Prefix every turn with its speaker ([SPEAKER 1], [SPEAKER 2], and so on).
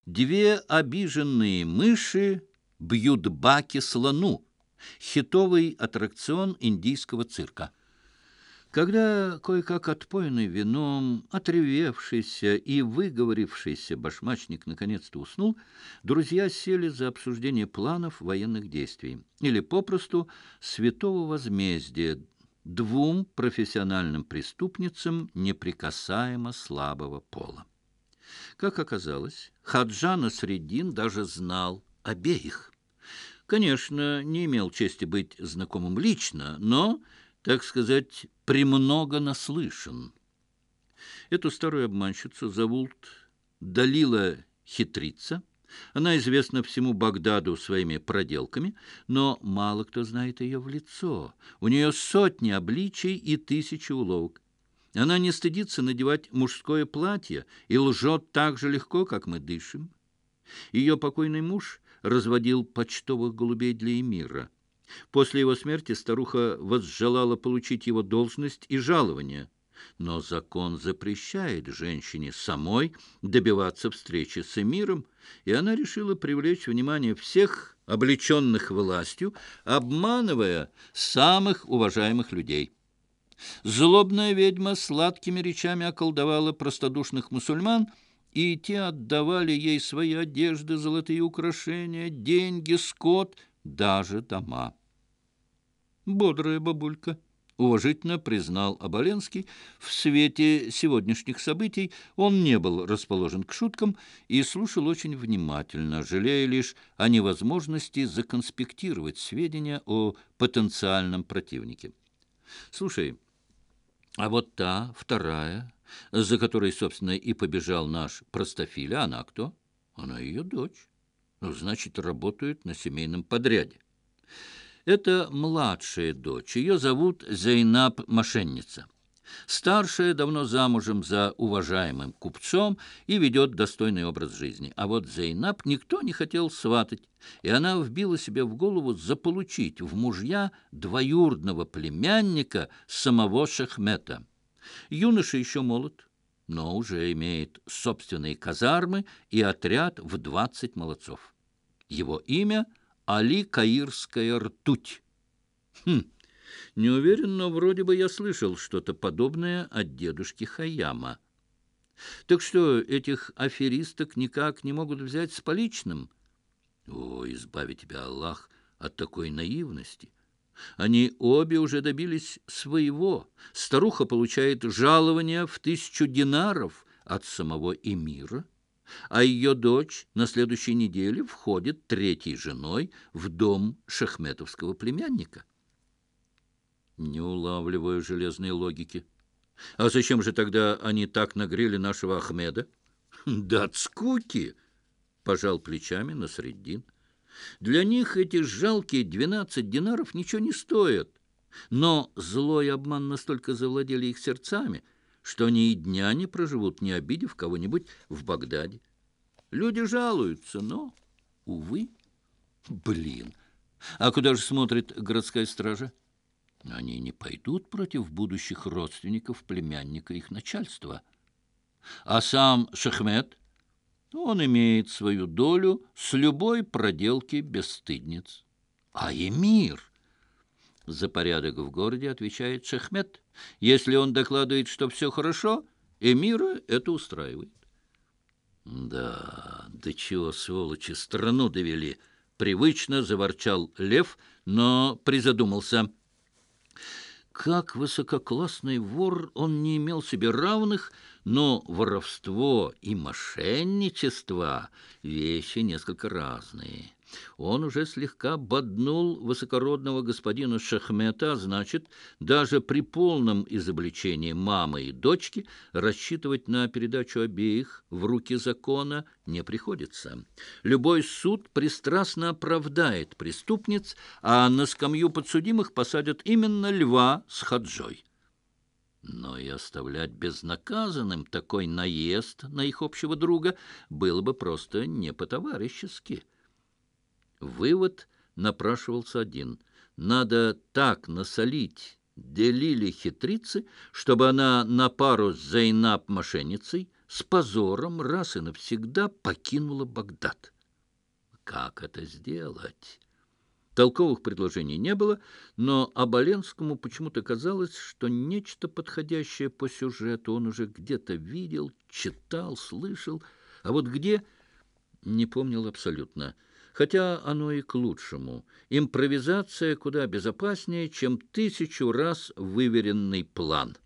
[SPEAKER 1] Две обиженные мыши бьют баки слону. Хитовый аттракцион индийского цирка. Когда кое-как отпоенный вином, отревевшийся и выговорившийся башмачник наконец-то уснул, друзья сели за обсуждение планов военных действий или попросту святого возмездия двум профессиональным преступницам неприкасаемо слабого пола. Как оказалось, Хаджа Насреддин даже знал обеих. Конечно, не имел чести быть знакомым лично, но, так сказать, премного наслышан. Эту старую обманщицу зовут Далила Хитрица. Она известна всему Багдаду своими проделками, но мало кто знает ее в лицо. У нее сотни обличий и тысячи уловок. Она не стыдится надевать мужское платье и лжет так же легко, как мы дышим. Ее покойный муж разводил почтовых голубей для эмира. После его смерти старуха возжелала получить его должность и жалование. Но закон запрещает женщине самой добиваться встречи с эмиром, и она решила привлечь внимание всех облеченных властью, обманывая самых уважаемых людей. Злобная ведьма сладкими речами околдовала простодушных мусульман, и те отдавали ей свои одежды, золотые украшения, деньги, скот, даже дома. «Бодрая бабулька», — уважительно признал Оболенский. В свете сегодняшних событий он не был расположен к шуткам и слушал очень внимательно, жалея лишь о невозможности законспектировать сведения о потенциальном противнике. «Слушай, а вот та, вторая, за которой, собственно, и побежал наш простофиля, она кто? Она ее дочь. Ну, значит, работает на семейном подряде. Это младшая дочь. Ее зовут Зейнаб Мошенница. Старшая давно замужем за уважаемым купцом и ведет достойный образ жизни. А вот Зейнаб никто не хотел сватать, и она вбила себе в голову заполучить в мужья двоюродного племянника самого Шахмета. Юноша еще молод, но уже имеет собственные казармы и отряд в 20 молодцов. Его имя — Али Каирская ртуть. Не уверен, но вроде бы я слышал что-то подобное от дедушки Хайяма. Так что, этих аферисток никак не могут взять с поличным? О, избави тебя, Аллах, от такой наивности! Они обе уже добились своего. Старуха получает жалование в 1000 динаров от самого эмира, а ее дочь на следующей неделе входит третьей женой в дом шахметовского племянника. Не улавливаю железной логики. А зачем же тогда они так нагрели нашего Ахмеда? Да от скуки, пожал плечами Насреддин. Для них эти жалкие 12 динаров ничего не стоят. Но злой обман настолько завладели их сердцами, что они и дня не проживут, не обидев кого-нибудь в Багдаде. Люди жалуются, но, увы, блин. А куда же смотрит городская стража? Они не пойдут против будущих родственников племянника их начальства. А сам Шахмет, он имеет свою долю с любой проделки бесстыдниц. А эмир? За порядок в городе отвечает Шахмет. Если он докладывает, что все хорошо, эмира это устраивает. Да, до чего, сволочи, страну довели. Привычно заворчал Лев, но призадумался. Как высококлассный вор он не имел себе равных, но воровство и мошенничество — вещи несколько разные. Он уже слегка боднул высокородного господина Шахмета, а значит, даже при полном изобличении мамы и дочки рассчитывать на передачу обеих в руки закона не приходится. Любой суд пристрастно оправдает преступниц, а на скамью подсудимых посадят именно Льва с Хаджой. Но и оставлять безнаказанным такой наезд на их общего друга было бы просто не по-товарищески. Вывод напрашивался один. Надо так насолить Делиле Хитрицы, чтобы она на пару с Зейнаб мошенницей с позором раз и навсегда покинула Багдад. Как это сделать? Толковых предложений не было, но Оболенскому почему-то казалось, что нечто подходящее по сюжету он уже где-то видел, читал, слышал, а вот где — не помнил абсолютно. Хотя оно и к лучшему. Импровизация куда безопаснее, чем 1000 раз выверенный план.